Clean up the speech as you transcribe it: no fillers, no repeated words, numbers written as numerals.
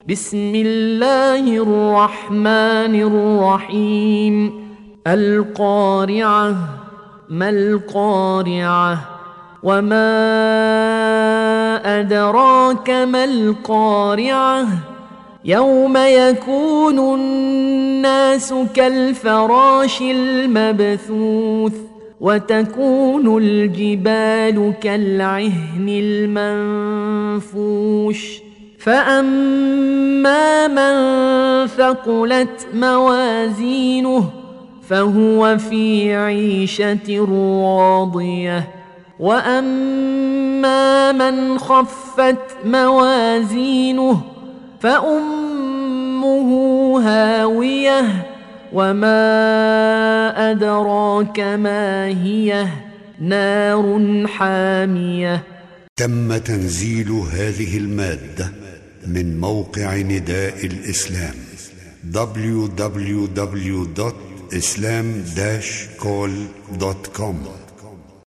بسم الله الرحمن الرحيم. القارعة. ما القارعة؟ وما أدراك ما القارعة؟ يوم يكون الناس كالفراش المبثوث وتكون الجبال كالعهن المنفوش فأما من ثقلت موازينه فهو في عيشة راضية وأما من خفت موازينه فأمه هاوية وما أدراك ما هي نار حامية. تم تنزيل هذه المادة من موقع نداء الإسلام www.islam-call.com